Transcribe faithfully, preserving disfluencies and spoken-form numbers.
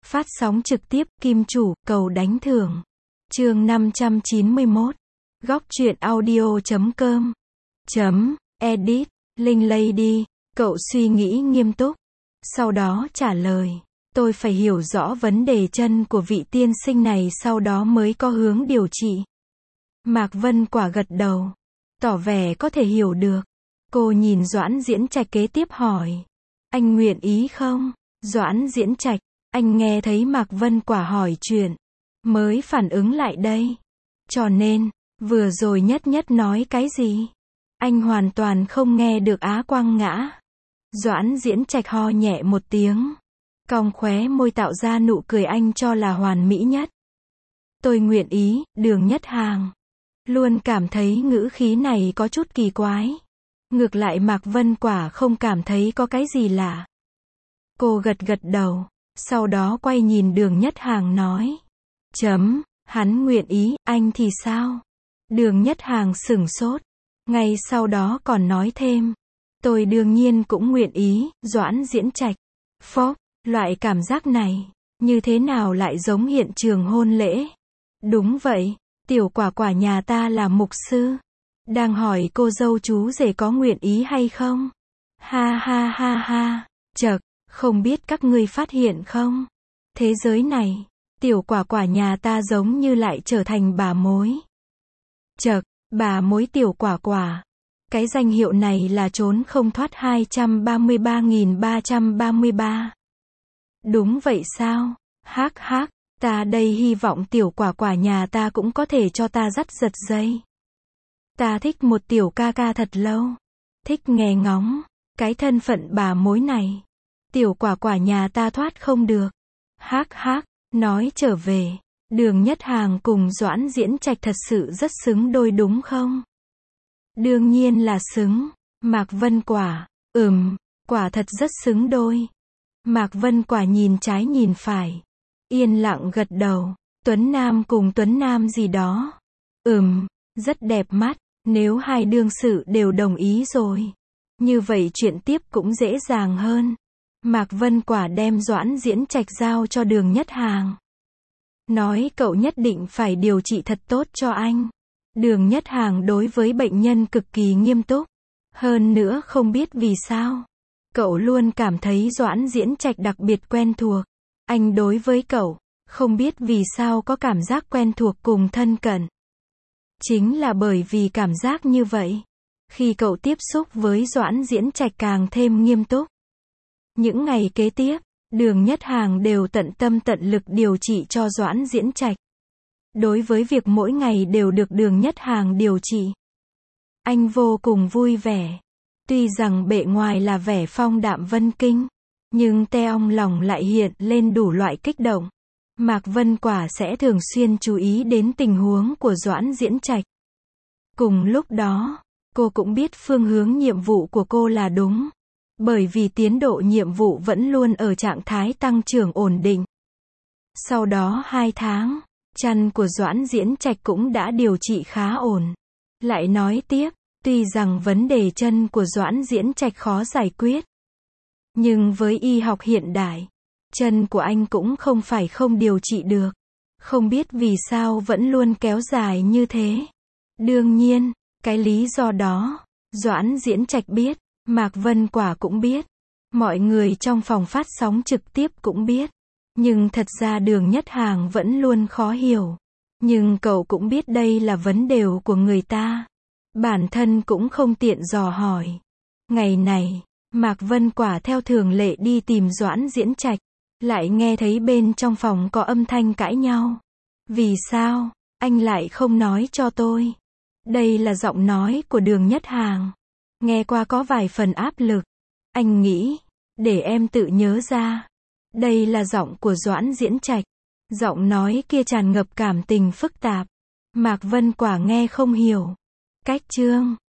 Phát sóng trực tiếp, Kim Chủ, cầu đánh thưởng. Chương năm trăm chín mươi mốt. Góc truyện audio chấm com. Chấm, edit, Linh Lady. Cậu suy nghĩ nghiêm túc. Sau đó trả lời. Tôi phải hiểu rõ vấn đề chân của vị tiên sinh này sau đó mới có hướng điều trị. Mạc Vân Quả gật đầu. Tỏ vẻ có thể hiểu được. Cô nhìn Doãn Diễn Trạch kế tiếp hỏi. Anh nguyện ý không? Doãn Diễn Trạch. Anh nghe thấy Mạc Vân Quả hỏi chuyện. Mới phản ứng lại đây. Cho nên, vừa rồi nhất nhất nói cái gì? Anh hoàn toàn không nghe được Á Quang Ngã. Doãn Diễn Trạch ho nhẹ một tiếng. Cong khóe môi tạo ra nụ cười anh cho là hoàn mỹ nhất. Tôi nguyện ý, Đường Nhất Hàng. Luôn cảm thấy ngữ khí này có chút kỳ quái. Ngược lại Mạc Vân Quả không cảm thấy có cái gì lạ. Cô gật gật đầu. Sau đó quay nhìn Đường Nhất Hàng nói. Chấm, hắn nguyện ý, anh thì sao? Đường Nhất Hàng sửng sốt. Ngay sau đó còn nói thêm. Tôi đương nhiên cũng nguyện ý, Doãn Diễn Trạch. Phốc, loại cảm giác này, như thế nào lại giống hiện trường hôn lễ? Đúng vậy, tiểu quả quả nhà ta là mục sư. Đang hỏi cô dâu chú rể có nguyện ý hay không? Ha ha ha ha, chậc. Không biết các ngươi phát hiện không? Thế giới này, tiểu quả quả nhà ta giống như lại trở thành bà mối. Chậc, bà mối tiểu quả quả. Cái danh hiệu này là trốn không thoát hai trăm ba mươi ba nghìn ba trăm ba mươi ba. Đúng vậy sao? Hắc hắc, ta đây hy vọng tiểu quả quả nhà ta cũng có thể cho ta dắt giật dây. Ta thích một tiểu ca ca thật lâu. Thích nghe ngóng, cái thân phận bà mối này. Tiểu quả quả nhà ta thoát không được. Hắc hắc, nói trở về, Đường Nhất Hàng cùng Doãn Diễn Trạch thật sự rất xứng đôi đúng không? Đương nhiên là xứng. Mạc Vân Quả, ừm, quả thật rất xứng đôi. Mạc Vân Quả nhìn trái nhìn phải. Yên lặng gật đầu. Tuấn Nam cùng Tuấn Nam gì đó. Ừm, rất đẹp mắt. Nếu hai đương sự đều đồng ý rồi. Như vậy chuyện tiếp cũng dễ dàng hơn. Mạc Vân Quả đem Doãn Diễn Trạch giao cho Đường Nhất Hàng. Nói cậu nhất định phải điều trị thật tốt cho anh. Đường Nhất Hàng đối với bệnh nhân cực kỳ nghiêm túc. Hơn nữa không biết vì sao. Cậu luôn cảm thấy Doãn Diễn Trạch đặc biệt quen thuộc. Anh đối với cậu, không biết vì sao có cảm giác quen thuộc cùng thân cận. Chính là bởi vì cảm giác như vậy. Khi cậu tiếp xúc với Doãn Diễn Trạch càng thêm nghiêm túc. Những ngày kế tiếp, Đường Nhất Hàng đều tận tâm tận lực điều trị cho Doãn Diễn Trạch. Đối với việc mỗi ngày đều được Đường Nhất Hàng điều trị, anh vô cùng vui vẻ. Tuy rằng bề ngoài là vẻ phong đạm vân kinh, nhưng trong lòng lại hiện lên đủ loại kích động. Mạc Vân Quả sẽ thường xuyên chú ý đến tình huống của Doãn Diễn Trạch. Cùng lúc đó, cô cũng biết phương hướng nhiệm vụ của cô là đúng. Bởi vì tiến độ nhiệm vụ vẫn luôn ở trạng thái tăng trưởng ổn định. Sau đó hai tháng, chân của Doãn Diễn Trạch cũng đã điều trị khá ổn. Lại nói tiếp, tuy rằng vấn đề chân của Doãn Diễn Trạch khó giải quyết. Nhưng với y học hiện đại, chân của anh cũng không phải không điều trị được. Không biết vì sao vẫn luôn kéo dài như thế. Đương nhiên, cái lý do đó, Doãn Diễn Trạch biết. Mạc Vân Quả cũng biết. Mọi người trong phòng phát sóng trực tiếp cũng biết. Nhưng thật ra Đường Nhất Hàng vẫn luôn khó hiểu. Nhưng cậu cũng biết đây là vấn đề của người ta. Bản thân cũng không tiện dò hỏi. Ngày này, Mạc Vân Quả theo thường lệ đi tìm Doãn Diễn Trạch. Lại nghe thấy bên trong phòng có âm thanh cãi nhau. Vì sao, anh lại không nói cho tôi? Đây là giọng nói của Đường Nhất Hàng. Nghe qua có vài phần áp lực. Anh nghĩ, để em tự nhớ ra. Đây là giọng của Doãn Diễn Trạch. Giọng nói kia tràn ngập cảm tình phức tạp. Mạc Vân Quả nghe không hiểu. Cách chương